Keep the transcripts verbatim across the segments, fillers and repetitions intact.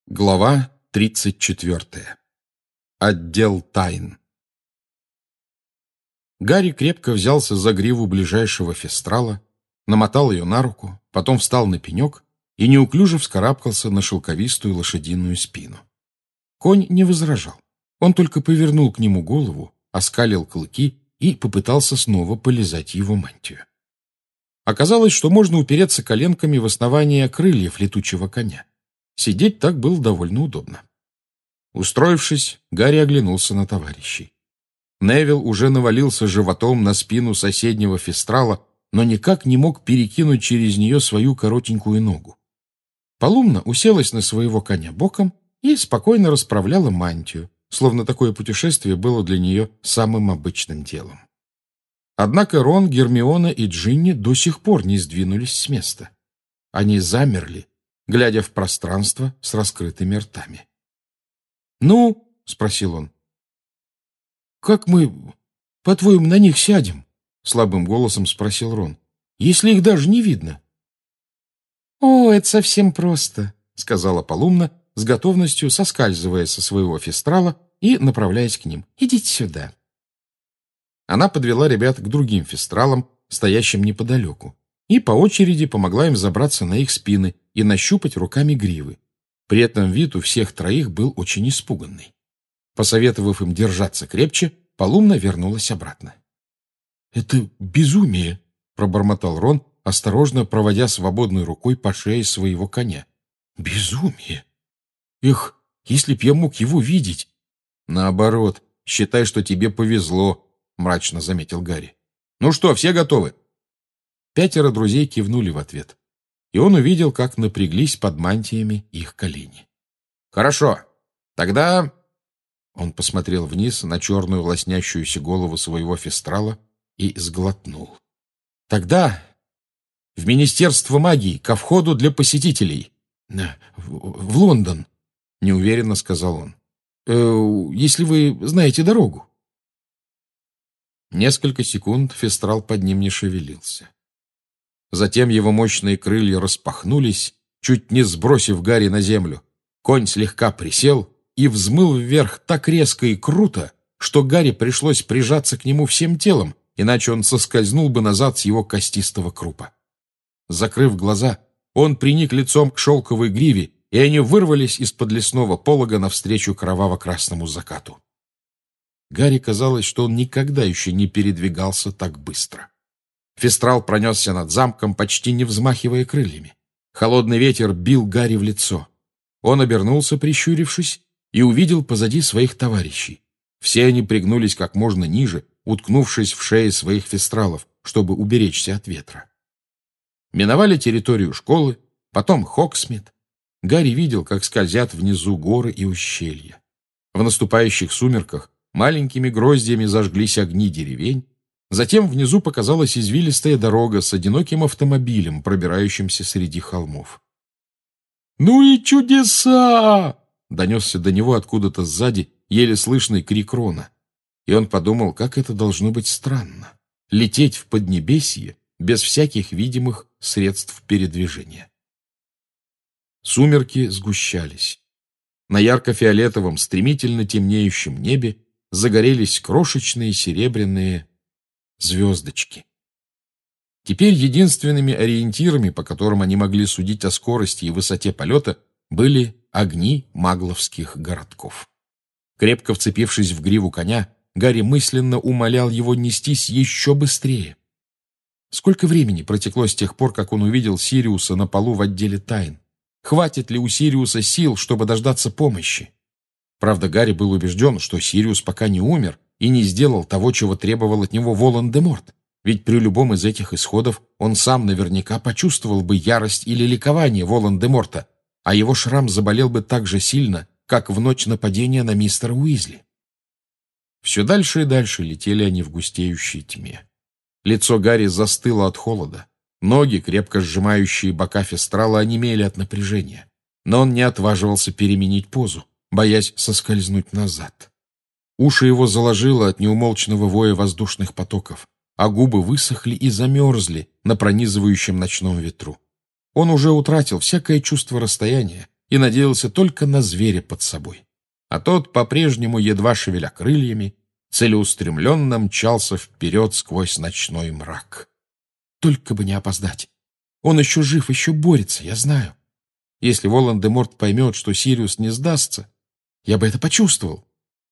Глава тридцать четвертая. Отдел тайн. Гарри крепко взялся за гриву ближайшего фестрала, намотал ее на руку, потом встал на пенек и неуклюже вскарабкался на шелковистую лошадиную спину. Конь не возражал. Он только повернул к нему голову, оскалил клыки и попытался снова полизать его мантию. Оказалось, что можно упереться коленками в основание крыльев летучего коня. Сидеть так было довольно удобно. Устроившись, Гарри оглянулся на товарищей. Невилл уже навалился животом на спину соседнего фестрала, но никак не мог перекинуть через нее свою коротенькую ногу. Полумна уселась на своего коня боком и спокойно расправляла мантию, словно такое путешествие было для нее самым обычным делом. Однако Рон, Гермиона и Джинни до сих пор не сдвинулись с места. Они замерли, глядя в пространство с раскрытыми ртами. «Ну?» — спросил он. «Как мы, по-твоему, на них сядем?» — слабым голосом спросил Рон. «Если их даже не видно». «О, это совсем просто», — сказала Полумна, с готовностью соскальзывая со своего фестрала и направляясь к ним. «Идите сюда». Она подвела ребят к другим фестралам, стоящим неподалеку, и по очереди помогла им забраться на их спины и нащупать руками гривы. При этом вид у всех троих был очень испуганный. Посоветовав им держаться крепче, Полумна вернулась обратно. «Это безумие!» — пробормотал Рон, осторожно проводя свободной рукой по шее своего коня. «Безумие! Эх, если б я мог его видеть!» «Наоборот, считай, что тебе повезло», — мрачно заметил Гарри. «Ну что, все готовы?» Пятеро друзей кивнули в ответ, и он увидел, как напряглись под мантиями их колени. «Хорошо, тогда...» Он посмотрел вниз на черную лоснящуюся голову своего фестрала и сглотнул. «Тогда в Министерство магии, ко входу для посетителей. В, в Лондон», — неуверенно сказал он. «Э, «Если вы знаете дорогу». Несколько секунд фестрал под ним не шевелился. Затем его мощные крылья распахнулись, чуть не сбросив Гарри на землю. Конь слегка присел и взмыл вверх так резко и круто, что Гарри пришлось прижаться к нему всем телом, иначе он соскользнул бы назад с его костистого крупа. Закрыв глаза, он приник лицом к шелковой гриве, и они вырвались из-под лесного полога навстречу кроваво-красному закату. Гарри казалось, что он никогда еще не передвигался так быстро. Фестрал пронесся над замком, почти не взмахивая крыльями. Холодный ветер бил Гарри в лицо. Он обернулся, прищурившись, и увидел позади своих товарищей. Все они пригнулись как можно ниже, уткнувшись в шеи своих фестралов, чтобы уберечься от ветра. Миновали территорию школы, потом Хогсмит. Гарри видел, как скользят внизу горы и ущелья. В наступающих сумерках маленькими гроздьями зажглись огни деревень. Затем внизу показалась извилистая дорога с одиноким автомобилем, пробирающимся среди холмов. «Ну и чудеса!» — донесся до него откуда-то сзади еле слышный крик Рона. И он подумал, как это должно быть странно — лететь в Поднебесье без всяких видимых средств передвижения. Сумерки сгущались. На ярко-фиолетовом, стремительно темнеющем небе загорелись крошечные серебряные звездочки. Теперь единственными ориентирами, по которым они могли судить о скорости и высоте полета, были огни магловских городков. Крепко вцепившись в гриву коня, Гарри мысленно умолял его нестись еще быстрее. Сколько времени протекло с тех пор, как он увидел Сириуса на полу в отделе тайн? Хватит ли у Сириуса сил, чтобы дождаться помощи? Правда, Гарри был убежден, что Сириус пока не умер и не сделал того, чего требовал от него Волан-де-Морт, ведь при любом из этих исходов он сам наверняка почувствовал бы ярость или ликование Волан-де-Морта, а его шрам заболел бы так же сильно, как в ночь нападения на мистера Уизли. Все дальше и дальше летели они в густеющей тьме. Лицо Гарри застыло от холода. Ноги, крепко сжимающие бока фестрала, онемели от напряжения. Но он не отваживался переменить позу, боясь соскользнуть назад. Уши его заложило от неумолчного воя воздушных потоков, а губы высохли и замерзли на пронизывающем ночном ветру. Он уже утратил всякое чувство расстояния, и надеялся только на зверя под собой. А тот, по-прежнему едва шевеля крыльями, целеустремленно мчался вперед сквозь ночной мрак. Только бы не опоздать. Он еще жив, еще борется, я знаю. Если Волан-де-Морт поймет, что Сириус не сдастся, я бы это почувствовал.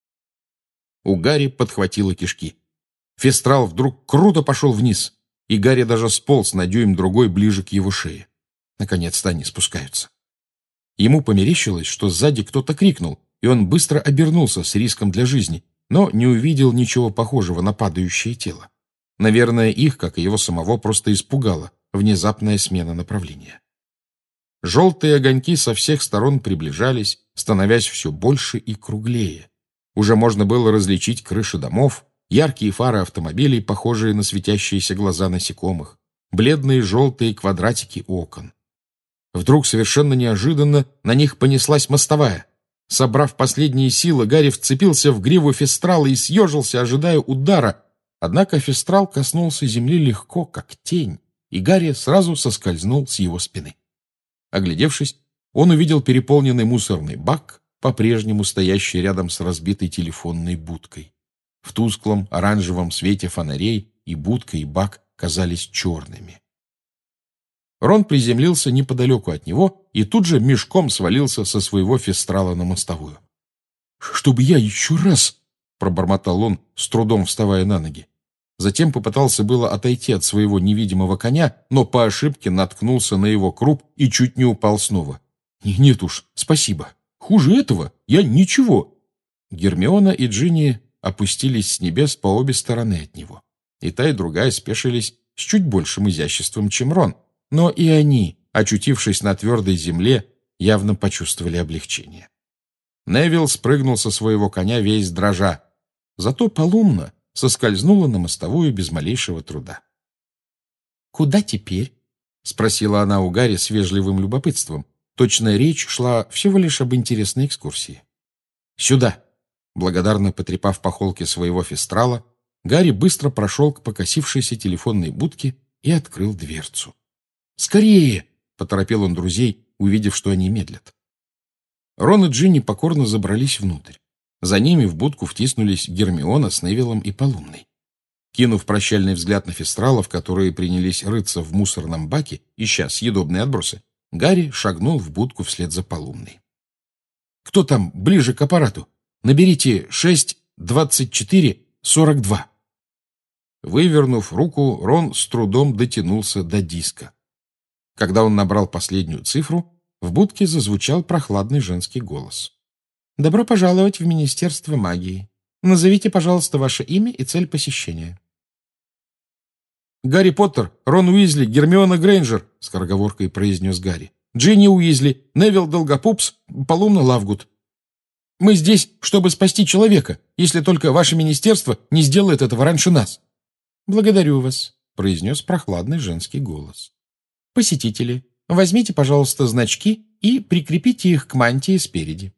У Гарри подхватило кишки. Фестрал вдруг круто пошел вниз, и Гарри даже сполз на дюйм-другой ближе к его шее. Наконец-то они спускаются. Ему померещилось, что сзади кто-то крикнул, и он быстро обернулся с риском для жизни, но не увидел ничего похожего на падающее тело. Наверное, их, как и его самого, просто испугала внезапная смена направления. Желтые огоньки со всех сторон приближались, становясь все больше и круглее. Уже можно было различить крыши домов, яркие фары автомобилей, похожие на светящиеся глаза насекомых, бледные желтые квадратики окон. Вдруг, совершенно неожиданно, на них понеслась мостовая. Собрав последние силы, Гарри вцепился в гриву Фестрала и съежился, ожидая удара. Однако Фестрал коснулся земли легко, как тень, и Гарри сразу соскользнул с его спины. Оглядевшись, он увидел переполненный мусорный бак, по-прежнему стоящий рядом с разбитой телефонной будкой. В тусклом оранжевом свете фонарей и будка, и бак казались черными. Рон приземлился неподалеку от него и тут же мешком свалился со своего Фестрала на мостовую. «Чтобы я еще раз!» — пробормотал он, с трудом вставая на ноги. Затем попытался было отойти от своего невидимого коня, но по ошибке наткнулся на его круп и чуть не упал снова. «Нет уж, спасибо. Хуже этого я ничего». Гермиона и Джинни опустились с небес по обе стороны от него. И та, и другая спешились с чуть большим изяществом, чем Рон. Но и они, очутившись на твердой земле, явно почувствовали облегчение. Невилл спрыгнул со своего коня весь дрожа. Зато Полумна соскользнула на мостовую без малейшего труда. «Куда теперь?» — спросила она у Гарри с вежливым любопытством. Точно речь шла всего лишь об интересной экскурсии. «Сюда!» Благодарно потрепав по холке своего Фестрала, Гарри быстро прошел к покосившейся телефонной будке и открыл дверцу. «Скорее!» — поторопил он друзей, увидев, что они медлят. Рон и Джинни покорно забрались внутрь. За ними в будку втиснулись Гермиона с Невиллом и Полумной. Кинув прощальный взгляд на Фестралов, которые принялись рыться в мусорном баке, ища съедобные отбросы, Гарри шагнул в будку вслед за Полумной. «Кто там ближе к аппарату? Наберите шесть двадцать четыре сорок два». Вывернув руку, Рон с трудом дотянулся до диска. Когда он набрал последнюю цифру, в будке зазвучал прохладный женский голос. «Добро пожаловать в Министерство магии. Назовите, пожалуйста, ваше имя и цель посещения». «Гарри Поттер, Рон Уизли, Гермиона Грейнджер», — скороговоркой произнес Гарри. «Джинни Уизли, Невилл Долгопупс, Полумна Лавгуд. Мы здесь, чтобы спасти человека, если только ваше министерство не сделает этого раньше нас». «Благодарю вас», — произнес прохладный женский голос. «Посетители, возьмите, пожалуйста, значки и прикрепите их к мантии спереди».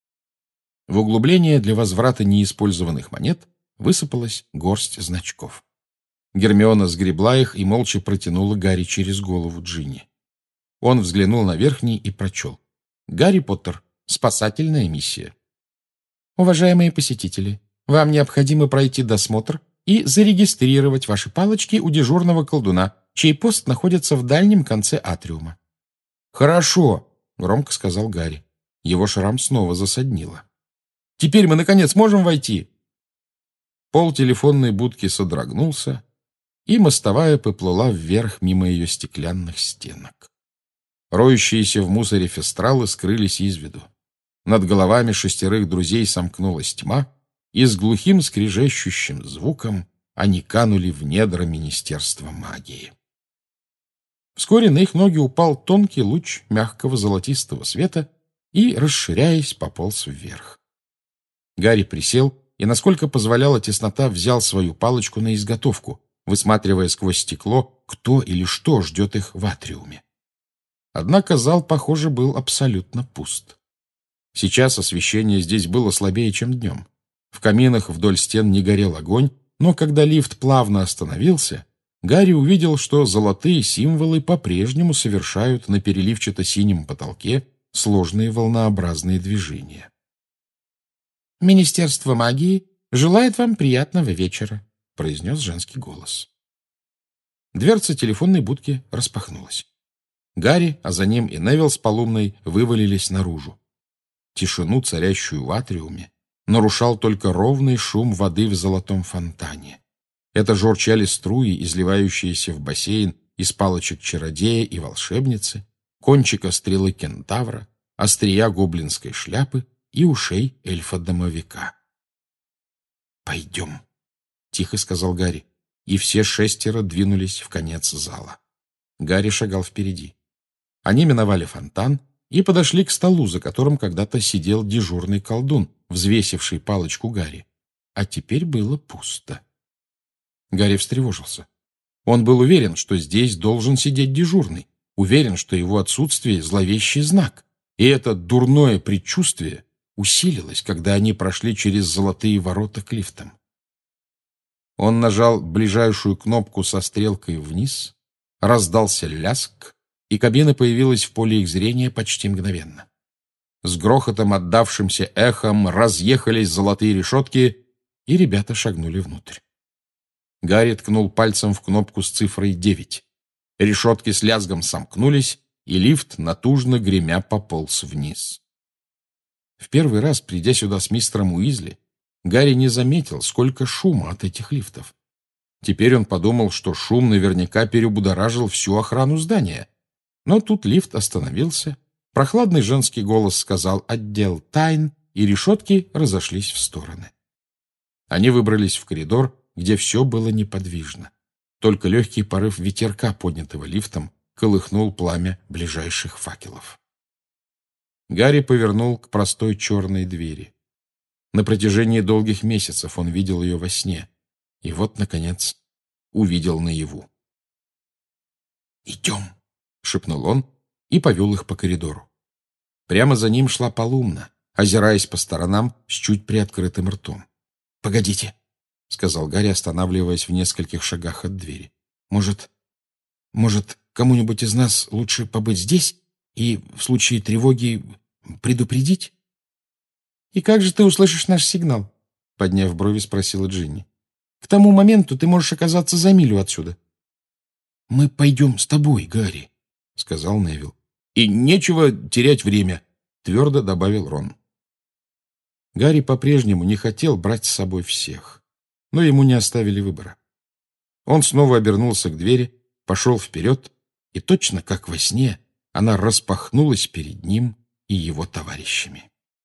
В углубление для возврата неиспользованных монет высыпалась горсть значков. Гермиона сгребла их и молча протянула Гарри через голову Джинни. Он взглянул на верхний и прочел. «Гарри Поттер. Спасательная миссия». «Уважаемые посетители, вам необходимо пройти досмотр и зарегистрировать ваши палочки у дежурного колдуна, чей пост находится в дальнем конце атриума». «Хорошо», — громко сказал Гарри. Его шрам снова засаднило. «Теперь мы, наконец, можем войти?» Пол телефонной будки содрогнулся, и мостовая поплыла вверх мимо ее стеклянных стенок. Роющиеся в мусоре Фестралы скрылись из виду. Над головами шестерых друзей сомкнулась тьма, и с глухим скрежещущим звуком они канули в недра Министерства магии. Вскоре на их ноги упал тонкий луч мягкого золотистого света и, расширяясь, пополз вверх. Гарри присел и, насколько позволяла теснота, взял свою палочку на изготовку, высматривая сквозь стекло, кто или что ждет их в атриуме. Однако зал, похоже, был абсолютно пуст. Сейчас освещение здесь было слабее, чем днем. В каминах вдоль стен не горел огонь, но когда лифт плавно остановился, Гарри увидел, что золотые символы по-прежнему совершают на переливчато-синем потолке сложные волнообразные движения. «Министерство магии желает вам приятного вечера», — произнес женский голос. Дверца телефонной будки распахнулась. Гарри, а за ним и Невилл с Полумной вывалились наружу. Тишину, царящую в атриуме, нарушал только ровный шум воды в золотом фонтане. Это журчали струи, изливающиеся в бассейн из палочек чародея и волшебницы, кончика стрелы кентавра, острия гоблинской шляпы и ушей эльфа-домовика. «Пойдем», — тихо сказал Гарри, и все шестеро двинулись в конец зала. Гарри шагал впереди. Они миновали фонтан и подошли к столу, за которым когда-то сидел дежурный колдун, взвесивший палочку Гарри. А теперь было пусто. Гарри встревожился. Он был уверен, что здесь должен сидеть дежурный, уверен, что его отсутствие — зловещий знак. И это дурное предчувствие усилилось, когда они прошли через золотые ворота к лифтам. Он нажал ближайшую кнопку со стрелкой вниз, раздался ляск, и кабина появилась в поле их зрения почти мгновенно. С грохотом, отдавшимся эхом, разъехались золотые решетки, и ребята шагнули внутрь. Гарри ткнул пальцем в кнопку с цифрой девять. Решетки с лязгом сомкнулись, и лифт, натужно гремя, пополз вниз. В первый раз, придя сюда с мистером Уизли, Гарри не заметил, сколько шума от этих лифтов. Теперь он подумал, что шум наверняка перебудоражил всю охрану здания. Но тут лифт остановился, прохладный женский голос сказал «отдел тайн», и решетки разошлись в стороны. Они выбрались в коридор, где все было неподвижно. Только легкий порыв ветерка, поднятого лифтом, колыхнул пламя ближайших факелов. Гарри повернул к простой черной двери. На протяжении долгих месяцев он видел ее во сне. И вот, наконец, увидел наяву. «Идем», — шепнул он и повел их по коридору. Прямо за ним шла Полумна, озираясь по сторонам с чуть приоткрытым ртом. «Погодите», — сказал Гарри, останавливаясь в нескольких шагах от двери. «Может, может, кому-нибудь из нас лучше побыть здесь и в случае тревоги предупредить?» «И как же ты услышишь наш сигнал?» — подняв брови, спросила Джинни. «К тому моменту ты можешь оказаться за милю отсюда». «Мы пойдем с тобой, Гарри», — сказал Невилл. «И нечего терять время», — твердо добавил Рон. Гарри по-прежнему не хотел брать с собой всех, но ему не оставили выбора. Он снова обернулся к двери, пошел вперед, и точно как во сне она распахнулась перед ним и его товарищами.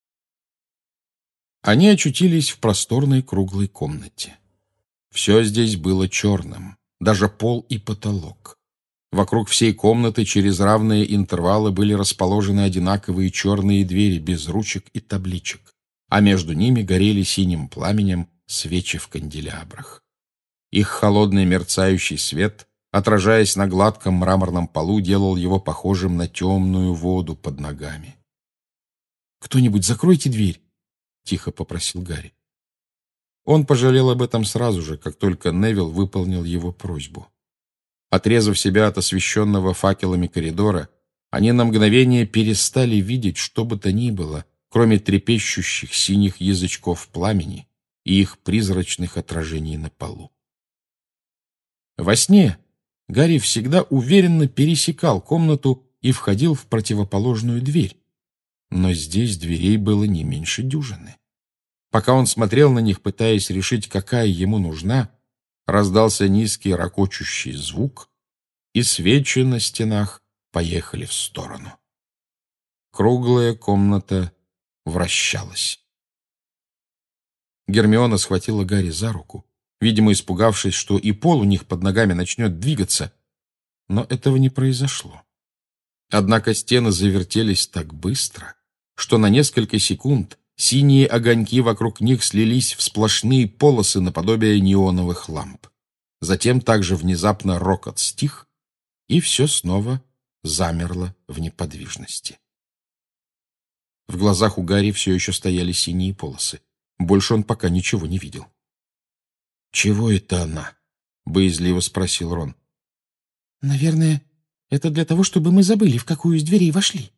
Они очутились в просторной круглой комнате. Все здесь было черным, даже пол и потолок. Вокруг всей комнаты через равные интервалы были расположены одинаковые черные двери без ручек и табличек, а между ними горели синим пламенем свечи в канделябрах. Их холодный мерцающий свет, отражаясь на гладком мраморном полу, делал его похожим на темную воду под ногами. «Кто-нибудь закройте дверь!» — тихо попросил Гарри. Он пожалел об этом сразу же, как только Невилл выполнил его просьбу. Отрезав себя от освещенного факелами коридора, они на мгновение перестали видеть что бы то ни было, кроме трепещущих синих язычков пламени и их призрачных отражений на полу. Во сне Гарри всегда уверенно пересекал комнату и входил в противоположную дверь, но здесь дверей было не меньше дюжины. Пока он смотрел на них, пытаясь решить, какая ему нужна, раздался низкий ракочущий звук, и свечи на стенах поехали в сторону. Круглая комната вращалась. Гермиона схватила Гарри за руку, видимо, испугавшись, что и пол у них под ногами начнет двигаться, но этого не произошло. Однако стены завертелись так быстро, что на несколько секунд синие огоньки вокруг них слились в сплошные полосы наподобие неоновых ламп. Затем также внезапно рокот стих, и все снова замерло в неподвижности. В глазах у Гарри все еще стояли синие полосы. Больше он пока ничего не видел. «Чего это она?» — боязливо спросил Рон. «Наверное, это для того, чтобы мы забыли, в какую из дверей вошли», —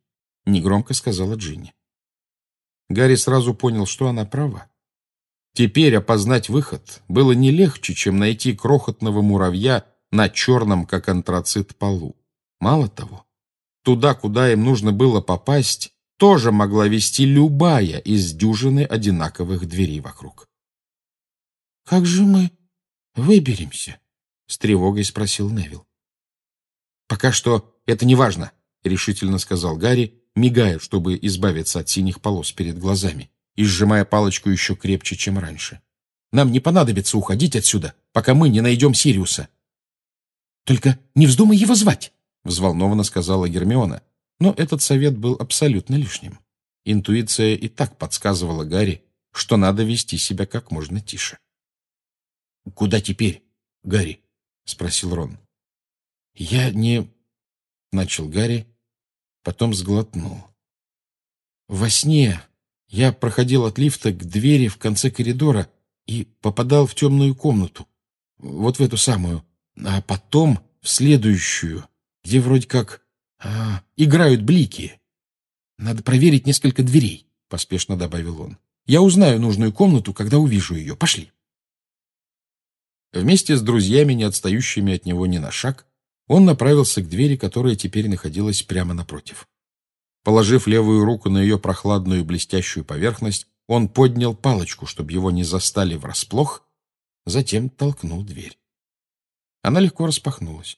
негромко сказала Джинни. Гарри сразу понял, что она права. Теперь опознать выход было не легче, чем найти крохотного муравья на черном, как антрацит, полу. Мало того, туда, куда им нужно было попасть, тоже могла вести любая из дюжины одинаковых дверей вокруг. «Как же мы выберемся?» — с тревогой спросил Невилл. «Пока что это не важно», — решительно сказал Гарри, мигая, чтобы избавиться от синих полос перед глазами, и сжимая палочку еще крепче, чем раньше. «Нам не понадобится уходить отсюда, пока мы не найдем Сириуса». «Только не вздумай его звать», — взволнованно сказала Гермиона. Но этот совет был абсолютно лишним. Интуиция и так подсказывала Гарри, что надо вести себя как можно тише. «Куда теперь, Гарри?» — спросил Рон. «Я не...» — начал Гарри, потом сглотнул. «Во сне я проходил от лифта к двери в конце коридора и попадал в темную комнату, вот в эту самую, а потом в следующую, где вроде как а, играют блики. Надо проверить несколько дверей», — поспешно добавил он. «Я узнаю нужную комнату, когда увижу ее. Пошли». Вместе с друзьями, не отстающими от него ни на шаг, он направился к двери, которая теперь находилась прямо напротив. Положив левую руку на ее прохладную блестящую поверхность, он поднял палочку, чтобы его не застали врасплох, затем толкнул дверь. Она легко распахнулась.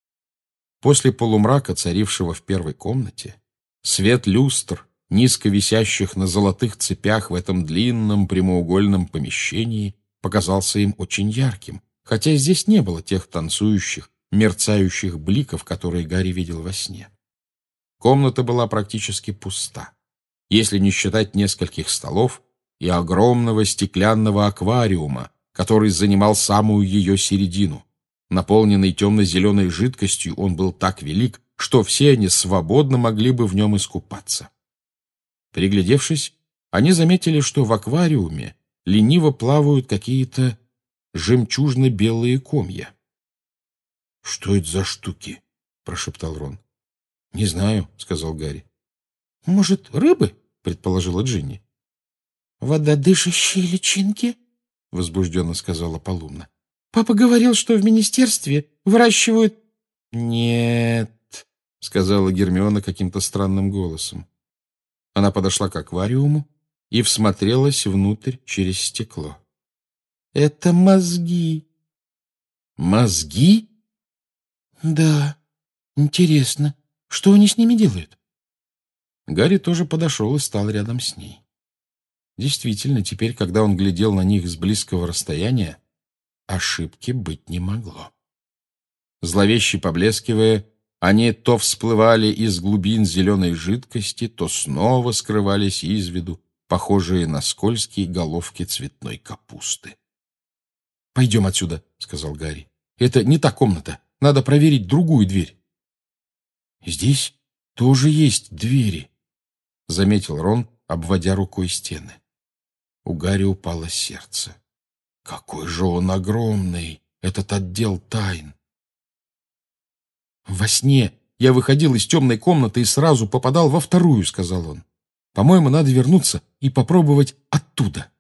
После полумрака, царившего в первой комнате, свет люстр, низко висящих на золотых цепях в этом длинном прямоугольном помещении, показался им очень ярким, хотя здесь не было тех танцующих, мерцающих бликов, которые Гарри видел во сне. Комната была практически пуста, если не считать нескольких столов и огромного стеклянного аквариума, который занимал самую ее середину. Наполненный темно-зеленой жидкостью, он был так велик, что все они свободно могли бы в нем искупаться. Приглядевшись, они заметили, что в аквариуме лениво плавают какие-то жемчужно-белые комья. — Что это за штуки? — прошептал Рон. — Не знаю, — сказал Гарри. — Может, рыбы? — предположила Джинни. — Вододышащие личинки? — возбужденно сказала Полумна. — Папа говорил, что в министерстве выращивают... — Нет, — сказала Гермиона каким-то странным голосом. Она подошла к аквариуму и всмотрелась внутрь через стекло. — Это мозги. — Мозги? — Да, интересно, что они с ними делают? Гарри тоже подошел и стал рядом с ней. Действительно, теперь, когда он глядел на них с близкого расстояния, ошибки быть не могло. Зловеще поблескивая, они то всплывали из глубин зеленой жидкости, то снова скрывались из виду, похожие на скользкие головки цветной капусты. — Пойдем отсюда, — сказал Гарри. — Это не та комната. Надо проверить другую дверь. — Здесь тоже есть двери, — заметил Рон, обводя рукой стены. У Гарри упало сердце. Какой же он огромный, этот отдел тайн! «Во сне я выходил из темной комнаты и сразу попадал во вторую», — сказал он. «По-моему, надо вернуться и попробовать оттуда».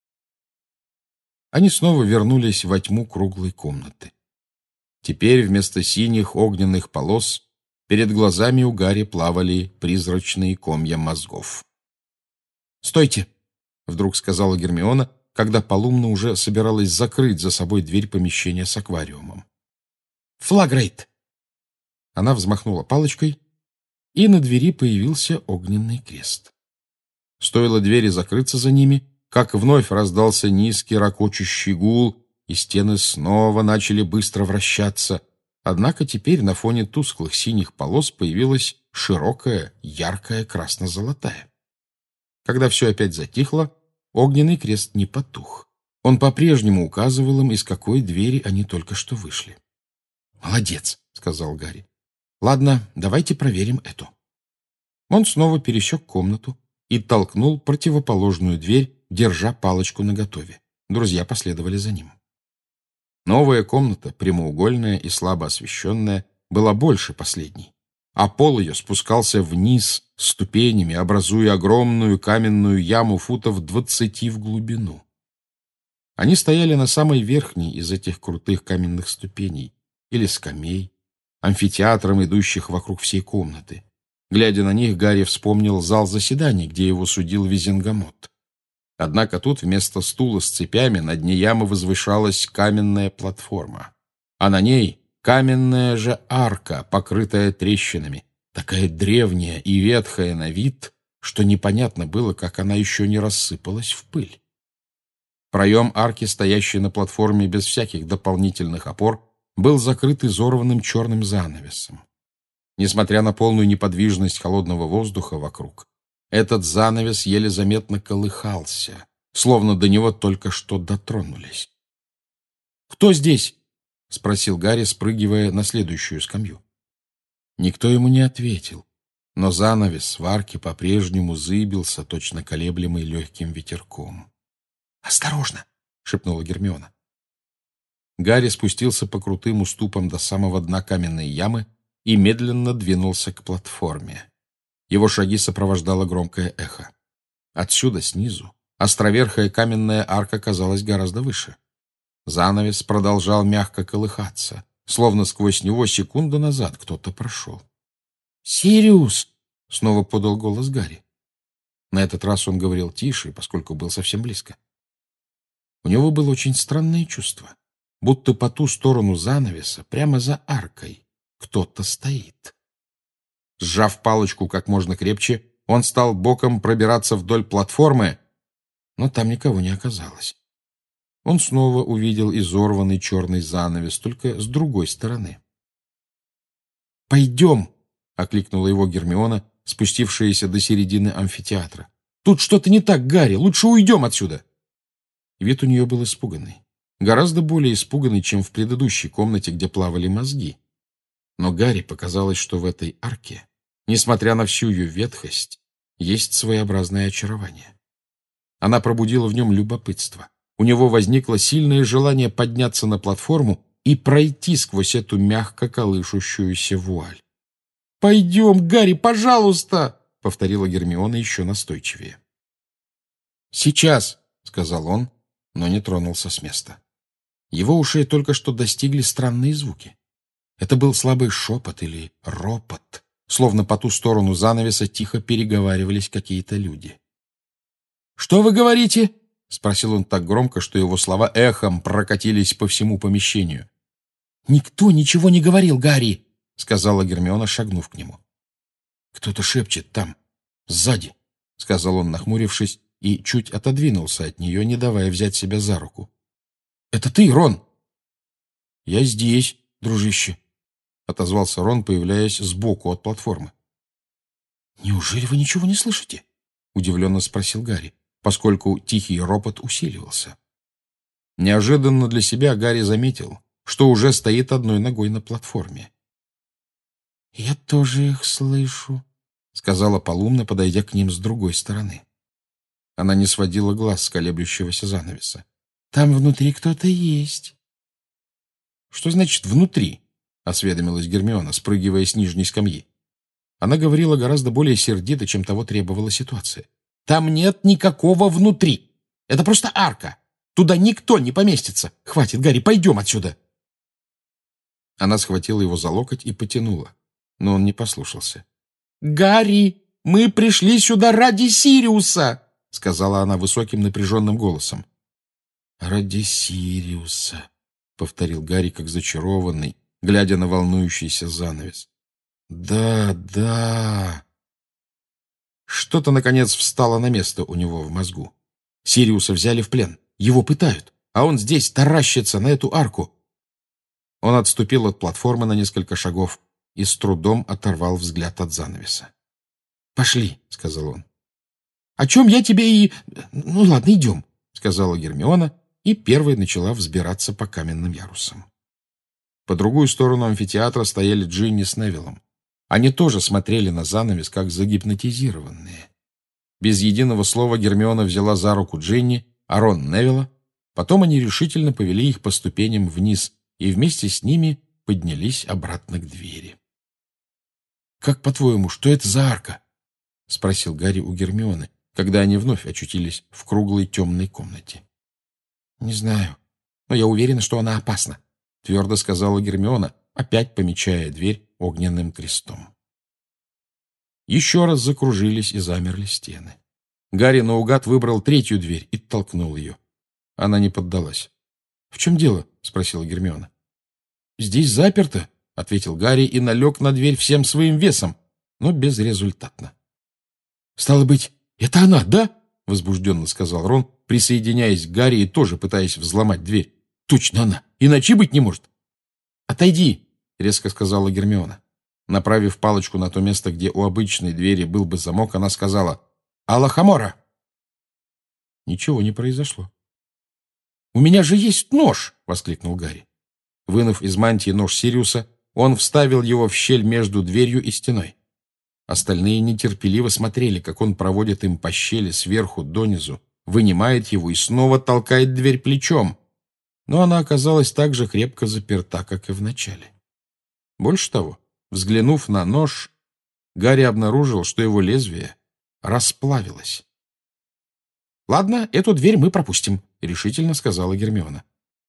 Они снова вернулись во тьму круглой комнаты. Теперь вместо синих огненных полос перед глазами у Гарри плавали призрачные комья мозгов. «Стойте!» — вдруг сказала Гермиона, когда Полумна уже собиралась закрыть за собой дверь помещения с аквариумом. «Флагрейт!» Она взмахнула палочкой, и на двери появился огненный крест. Стоило двери закрыться за ними, как вновь раздался низкий ракочущий гул, и стены снова начали быстро вращаться. Однако теперь на фоне тусклых синих полос появилась широкая, яркая красно-золотая. Когда все опять затихло, огненный крест не потух. Он по-прежнему указывал им, из какой двери они только что вышли. «Молодец», — сказал Гарри. «Ладно, давайте проверим эту». Он снова пересек комнату и толкнул противоположную дверь, держа палочку наготове. Друзья последовали за ним. Новая комната, прямоугольная и слабо освещенная, была больше последней. а пол ее спускался вниз ступенями, образуя огромную каменную яму футов двадцати в глубину. Они стояли на самой верхней из этих крутых каменных ступеней или скамей, амфитеатром, идущих вокруг всей комнаты. Глядя на них, Гарри вспомнил зал заседаний, где его судил Визингамот. Однако тут вместо стула с цепями на дне ямы возвышалась каменная платформа, а на ней каменная же арка, покрытая трещинами, такая древняя и ветхая на вид, что непонятно было, как она еще не рассыпалась в пыль. Проем арки, стоящий на платформе без всяких дополнительных опор, был закрыт изорванным черным занавесом. Несмотря на полную неподвижность холодного воздуха вокруг, этот занавес еле заметно колыхался, словно до него только что дотронулись. «Кто здесь?» — спросил Гарри, спрыгивая на следующую скамью. Никто ему не ответил, но занавес в арке по-прежнему зыбился, точно колеблемый легким ветерком. «Осторожно!» — шепнула Гермиона. Гарри спустился по крутым уступам до самого дна каменной ямы и медленно двинулся к платформе. Его шаги сопровождало громкое эхо. Отсюда, снизу, островерхая каменная арка казалась гораздо выше. Занавес продолжал мягко колыхаться, словно сквозь него секунду назад кто-то прошел. «Сириус!» — снова подал голос Гарри. На этот раз он говорил тише, поскольку был совсем близко. У него было очень странное чувство, будто по ту сторону занавеса, прямо за аркой, кто-то стоит. Сжав палочку как можно крепче, он стал боком пробираться вдоль платформы, но там никого не оказалось. Он снова увидел изорванный черный занавес, только с другой стороны. «Пойдем!» — окликнула его Гермиона, спустившаяся до середины амфитеатра. «Тут что-то не так, Гарри! Лучше уйдем отсюда!» Вид у нее был испуганный. Гораздо более испуганный, чем в предыдущей комнате, где плавали мозги. Но Гарри показалось, что в этой арке, несмотря на всю ее ветхость, есть своеобразное очарование. Она пробудила в нем любопытство. У него возникло сильное желание подняться на платформу и пройти сквозь эту мягко колышущуюся вуаль. «Пойдем, Гарри, пожалуйста!» — повторила Гермиона еще настойчивее. «Сейчас!» — сказал он, но не тронулся с места. Его уши только что достигли странные звуки. Это был слабый шепот или ропот, словно по ту сторону занавеса тихо переговаривались какие-то люди. «Что вы говорите?» — спросил он так громко, что его слова эхом прокатились по всему помещению. «Никто ничего не говорил, Гарри!» — сказала Гермиона, шагнув к нему. «Кто-то шепчет там, сзади», — сказал он, нахмурившись, и чуть отодвинулся от нее, не давая взять себя за руку. «Это ты, Рон?» «Я здесь, дружище», — отозвался Рон, появляясь сбоку от платформы. «Неужели вы ничего не слышите?» — удивленно спросил Гарри, поскольку тихий ропот усиливался. Неожиданно для себя Гарри заметил, что уже стоит одной ногой на платформе. «Я тоже их слышу», — сказала Полумна, подойдя к ним с другой стороны. Она не сводила глаз с колеблющегося занавеса. «Там внутри кто-то есть». «Что значит «внутри»?» — осведомилась Гермиона, спрыгивая с нижней скамьи. Она говорила гораздо более сердито, чем того требовала ситуация. «Там нет никакого внутри. Это просто арка. Туда никто не поместится. Хватит, Гарри, пойдем отсюда». Она схватила его за локоть и потянула, но он не послушался. «Гарри, мы пришли сюда ради Сириуса!» — сказала она высоким напряженным голосом. «Ради Сириуса», — повторил Гарри как зачарованный, глядя на волнующийся занавес. «Да, да...» Что-то, наконец, встало на место у него в мозгу. Сириуса взяли в плен, его пытают, а он здесь таращится на эту арку. Он отступил от платформы на несколько шагов и с трудом оторвал взгляд от занавеса. «Пошли», — сказал он. «О чем я тебе и... Ну ладно, идем», — сказала Гермиона, и первой начала взбираться по каменным ярусам. По другую сторону амфитеатра стояли Джинни с Невиллом. Они тоже смотрели на занавес, как загипнотизированные. Без единого слова Гермиона взяла за руку Джинни, а Рон — Невилла. Потом они решительно повели их по ступеням вниз и вместе с ними поднялись обратно к двери. «Как, по-твоему, что это за арка?» — спросил Гарри у Гермионы, когда они вновь очутились в круглой темной комнате. «Не знаю, но я уверена, что она опасна», — твердо сказала Гермиона, опять помечая дверь огненным крестом. Еще раз закружились и замерли стены. Гарри наугад выбрал третью дверь и толкнул ее. Она не поддалась. «В чем дело?» — спросила Гермиона. «Здесь заперто», — ответил Гарри и налег на дверь всем своим весом, но безрезультатно. «Стало быть, это она, да?» — возбужденно сказал Рон, присоединяясь к Гарри и тоже пытаясь взломать дверь. «Точно она! Иначе быть не может!» «Отойди!» — резко сказала Гермиона. Направив палочку на то место, где у обычной двери был бы замок, она сказала «Алахамора!». Ничего не произошло. «У меня же есть нож!» — воскликнул Гарри. Вынув из мантии нож Сириуса, он вставил его в щель между дверью и стеной. Остальные нетерпеливо смотрели, как он проводит им по щели сверху донизу, вынимает его и снова толкает дверь плечом. Но она оказалась так же крепко заперта, как и в начале. Больше того, взглянув на нож, Гарри обнаружил, что его лезвие расплавилось. «Ладно, эту дверь мы пропустим», — решительно сказала Гермиона.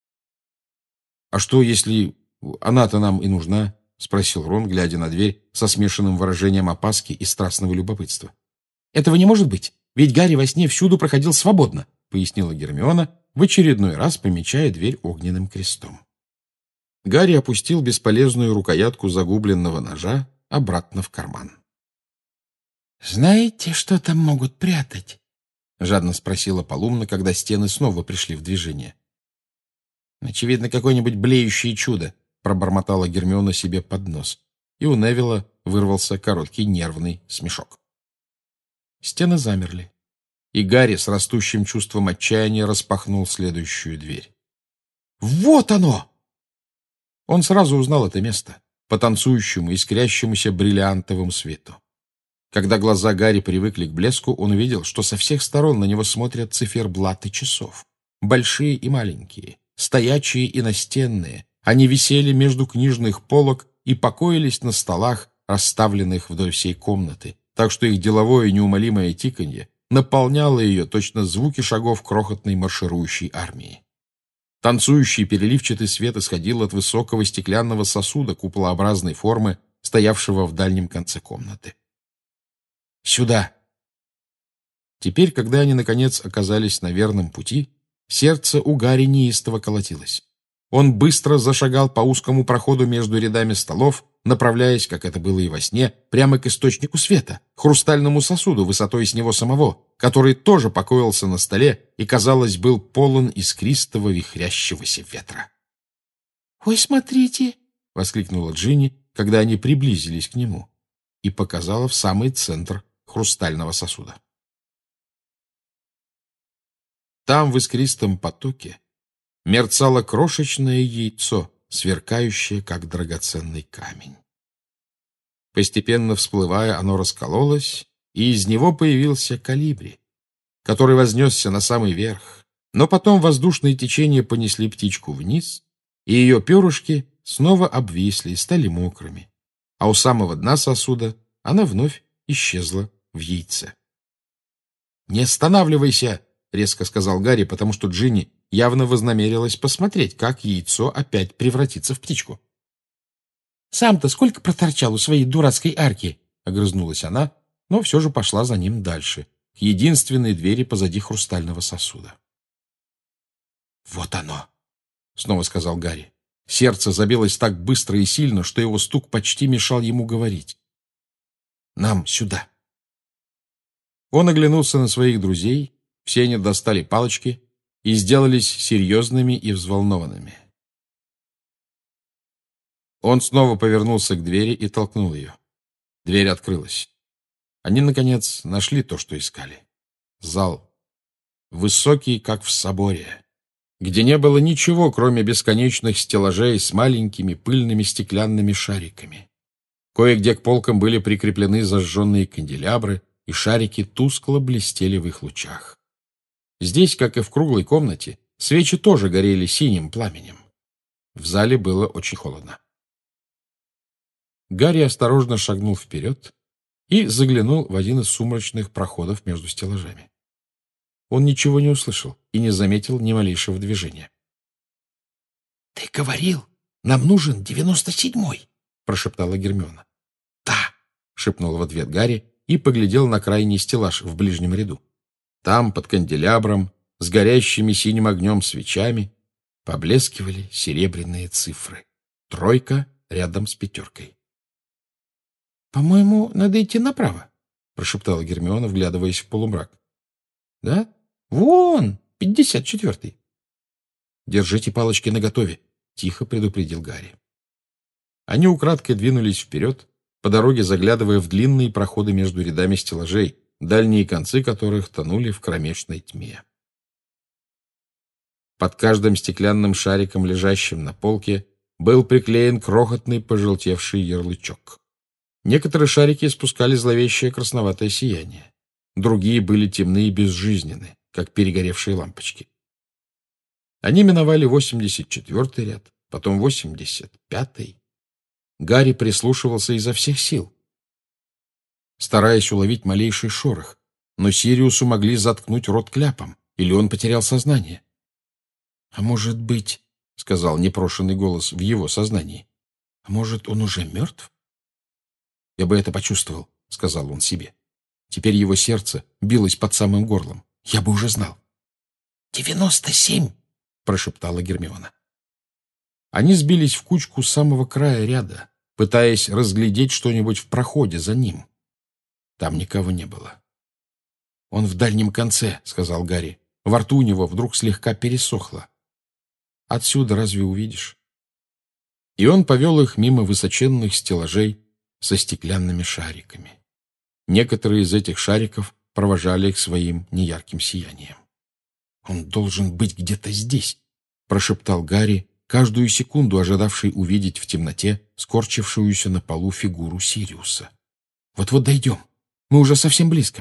«А что, если она-то нам и нужна?» — спросил Рон, глядя на дверь со смешанным выражением опаски и страстного любопытства. «Этого не может быть, ведь Гарри во сне всюду проходил свободно», — пояснила Гермиона, в очередной раз помечая дверь огненным крестом. Гарри опустил бесполезную рукоятку загубленного ножа обратно в карман. «Знаете, что там могут прятать?» — жадно спросила Полумна, когда стены снова пришли в движение. «Очевидно, какое-нибудь блеющее чудо», — пробормотала Гермиона себе под нос, и у Невилла вырвался короткий нервный смешок. Стены замерли, и Гарри с растущим чувством отчаяния распахнул следующую дверь. «Вот оно!» Он сразу узнал это место по танцующему, искрящемуся бриллиантовому свету. Когда глаза Гарри привыкли к блеску, он увидел, что со всех сторон на него смотрят циферблаты часов. Большие и маленькие, стоячие и настенные. Они висели между книжных полок и покоились на столах, расставленных вдоль всей комнаты, так что их деловое неумолимое тиканье наполняло ее точно звуки шагов крохотной марширующей армии. Танцующий переливчатый свет исходил от высокого стеклянного сосуда куполообразной формы, стоявшего в дальнем конце комнаты. «Сюда!» Теперь, когда они, наконец, оказались на верном пути, сердце у Гарри неистово колотилось. Он быстро зашагал по узкому проходу между рядами столов, направляясь, как это было и во сне, прямо к источнику света, хрустальному сосуду высотой с него самого, который тоже покоился на столе и, казалось, был полон искристого вихрящегося ветра. «Ой, смотрите!» — воскликнула Джинни, когда они приблизились к нему, и показала в самый центр хрустального сосуда. Там, в искристом потоке, мерцало крошечное яйцо, сверкающее, как драгоценный камень. Постепенно всплывая, оно раскололось, и из него появился колибри, который вознесся на самый верх, но потом воздушные течения понесли птичку вниз, и ее перышки снова обвисли и стали мокрыми, а у самого дна сосуда она вновь исчезла в яйце. «Не останавливайся!» — резко сказал Гарри, потому что Джинни явно вознамерилась посмотреть, как яйцо опять превратится в птичку. «Сам-то сколько проторчал у своей дурацкой арки?» — огрызнулась она, но все же пошла за ним дальше, к единственной двери позади хрустального сосуда. «Вот оно!» — снова сказал Гарри. Сердце забилось так быстро и сильно, что его стук почти мешал ему говорить. «Нам сюда!» Он оглянулся на своих друзей, все они достали палочки и сделались серьезными и взволнованными. Он снова повернулся к двери и толкнул ее. Дверь открылась. Они, наконец, нашли то, что искали. Зал. Высокий, как в соборе, где не было ничего, кроме бесконечных стеллажей с маленькими пыльными стеклянными шариками. Кое-где к полкам были прикреплены зажженные канделябры, и шарики тускло блестели в их лучах. Здесь, как и в круглой комнате, свечи тоже горели синим пламенем. В зале было очень холодно. Гарри осторожно шагнул вперед и заглянул в один из сумрачных проходов между стеллажами. Он ничего не услышал и не заметил ни малейшего движения. — Ты говорил, нам нужен девяносто седьмой, — прошептала Гермиона. — Да, — шепнул в ответ Гарри и поглядел на крайний стеллаж в ближнем ряду. Там, под канделябром, с горящими синим огнем свечами, поблескивали серебряные цифры. Тройка рядом с пятеркой. — По-моему, надо идти направо, — прошептала Гермиона, вглядываясь в полумрак. — Да? Вон, пятьдесят четвертый. — Держите палочки наготове, — тихо предупредил Гарри. Они украдкой двинулись вперед, по дороге заглядывая в длинные проходы между рядами стеллажей, дальние концы которых тонули в кромешной тьме. Под каждым стеклянным шариком, лежащим на полке, был приклеен крохотный пожелтевший ярлычок. Некоторые шарики испускали зловещее красноватое сияние. Другие были темны и безжизненны, как перегоревшие лампочки. Они миновали восемьдесят четвертый ряд, потом восемьдесят пятый. Гарри прислушивался изо всех сил, стараясь уловить малейший шорох, но Сириусу могли заткнуть рот кляпом, или он потерял сознание. — А может быть, — сказал непрошенный голос в его сознании, — а может, он уже мертв? — Я бы это почувствовал, — сказал он себе. Теперь его сердце билось под самым горлом. Я бы уже знал. — Девяносто семь, — прошептала Гермиона. Они сбились в кучку с самого края ряда, пытаясь разглядеть что-нибудь в проходе за ним. Там никого не было. — Он в дальнем конце, — сказал Гарри. Во рту у него вдруг слегка пересохло. — Отсюда разве увидишь? И он повел их мимо высоченных стеллажей со стеклянными шариками. Некоторые из этих шариков провожали их своим неярким сиянием. «Он должен быть где-то здесь», — прошептал Гарри, каждую секунду ожидавший увидеть в темноте скорчившуюся на полу фигуру Сириуса. «Вот-вот дойдем. Мы уже совсем близко».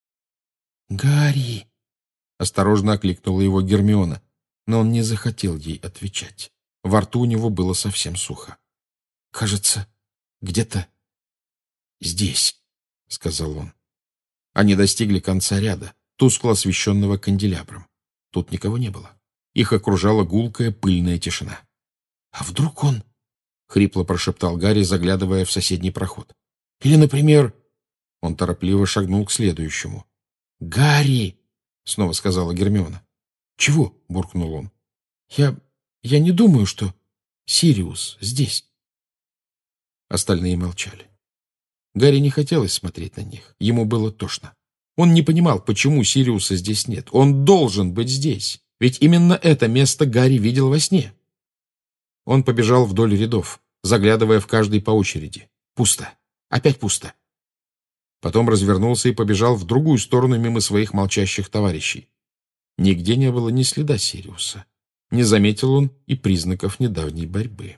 «Гарри!» — осторожно окликнула его Гермиона, но он не захотел ей отвечать. Во рту у него было совсем сухо. «Кажется, где-то здесь», — сказал он. Они достигли конца ряда, тускло освещенного канделябром. Тут никого не было. Их окружала гулкая пыльная тишина. «А вдруг он...» — хрипло прошептал Гарри, заглядывая в соседний проход. «Или, например...» Он торопливо шагнул к следующему. «Гарри!» — снова сказала Гермиона. «Чего?» — буркнул он. «Я... я не думаю, что Сириус здесь». Остальные молчали. Гарри не хотелось смотреть на них. Ему было тошно. Он не понимал, почему Сириуса здесь нет. Он должен быть здесь. Ведь именно это место Гарри видел во сне. Он побежал вдоль рядов, заглядывая в каждый по очереди. Пусто. Опять пусто. Потом развернулся и побежал в другую сторону мимо своих молчащих товарищей. Нигде не было ни следа Сириуса. Не заметил он и признаков недавней борьбы.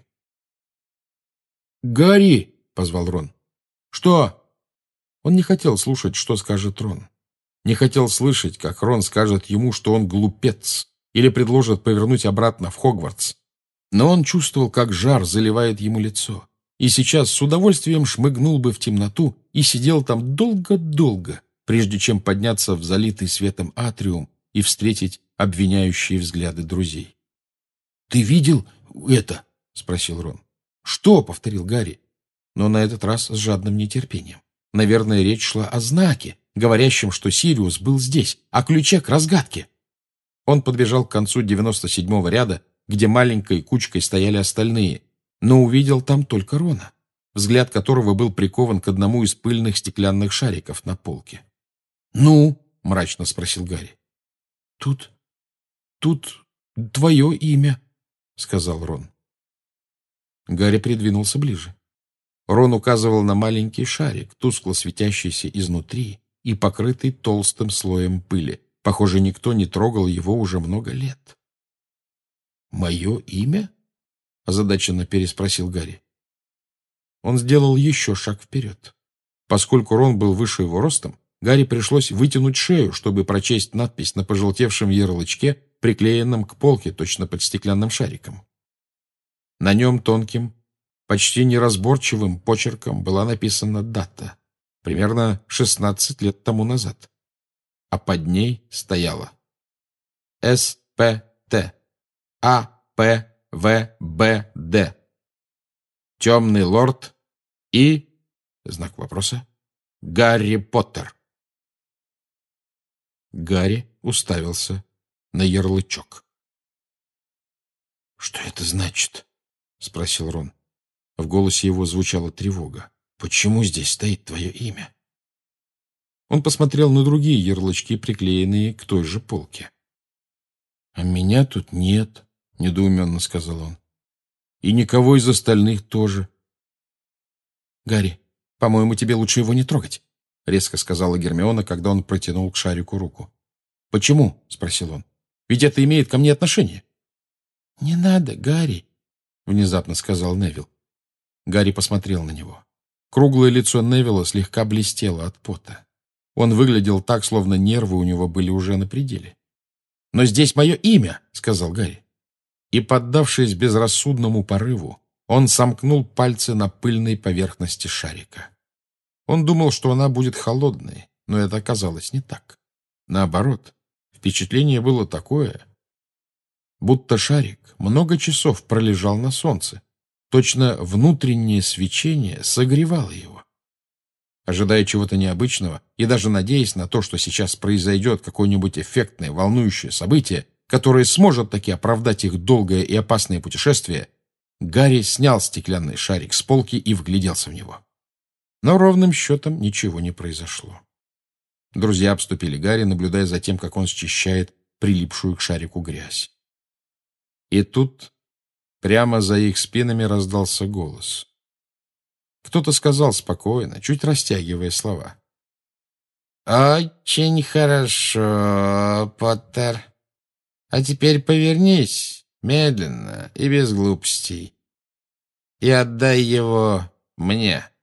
«Гарри!» — позвал Рон. «Что?» Он не хотел слушать, что скажет Рон. Не хотел слышать, как Рон скажет ему, что он глупец, или предложит повернуть обратно в Хогвартс. Но он чувствовал, как жар заливает ему лицо, и сейчас с удовольствием шмыгнул бы в темноту и сидел там долго-долго, прежде чем подняться в залитый светом атриум и встретить обвиняющие взгляды друзей. «Ты видел это?» — спросил Рон. «Что?» — повторил Гарри, но на этот раз с жадным нетерпением. Наверное, речь шла о знаке, говорящем, что Сириус был здесь, о ключе к разгадке. Он подбежал к концу девяносто седьмого ряда, где маленькой кучкой стояли остальные, но увидел там только Рона, взгляд которого был прикован к одному из пыльных стеклянных шариков на полке. «Ну?» — мрачно спросил Гарри. «Тут... тут твое имя», — сказал Рон. Гарри придвинулся ближе. Рон указывал на маленький шарик, тускло светящийся изнутри и покрытый толстым слоем пыли. Похоже, никто не трогал его уже много лет. «Мое имя?» — озадаченно переспросил Гарри. Он сделал еще шаг вперед. Поскольку Рон был выше его ростом, Гарри пришлось вытянуть шею, чтобы прочесть надпись на пожелтевшем ярлычке, приклеенном к полке точно под стеклянным шариком. На нем тонким, Почти неразборчивым почерком была написана дата, примерно шестнадцать лет тому назад. А под ней стояло С П Т А П В Б Д. Темный лорд и, знак вопроса, Гарри Поттер. Гарри уставился на ярлычок. — Что это значит? — спросил Рон. В голосе его звучала тревога. — Почему здесь стоит твое имя? Он посмотрел на другие ярлычки, приклеенные к той же полке. — А меня тут нет, — недоуменно сказал он. — И никого из остальных тоже. — Гарри, по-моему, тебе лучше его не трогать, — резко сказала Гермиона, когда он протянул к шарику руку. — Почему? — спросил он. — Ведь это имеет ко мне отношение. — Не надо, Гарри, — внезапно сказал Невилл. Гарри посмотрел на него. Круглое лицо Невилла слегка блестело от пота. Он выглядел так, словно нервы у него были уже на пределе. — Но здесь мое имя, — сказал Гарри. И, поддавшись безрассудному порыву, он сомкнул пальцы на пыльной поверхности шарика. Он думал, что она будет холодной, но это оказалось не так. Наоборот, впечатление было такое, будто шарик много часов пролежал на солнце. Точно внутреннее свечение согревало его. Ожидая чего-то необычного и даже надеясь на то, что сейчас произойдет какое-нибудь эффектное, волнующее событие, которое сможет таки оправдать их долгое и опасное путешествие, Гарри снял стеклянный шарик с полки и вгляделся в него. Но ровным счетом ничего не произошло. Друзья обступили Гарри, наблюдая за тем, как он счищает прилипшую к шарику грязь. И тут прямо за их спинами раздался голос. Кто-то сказал спокойно, чуть растягивая слова. «Очень хорошо, Поттер. А теперь повернись медленно и без глупостей и отдай его мне».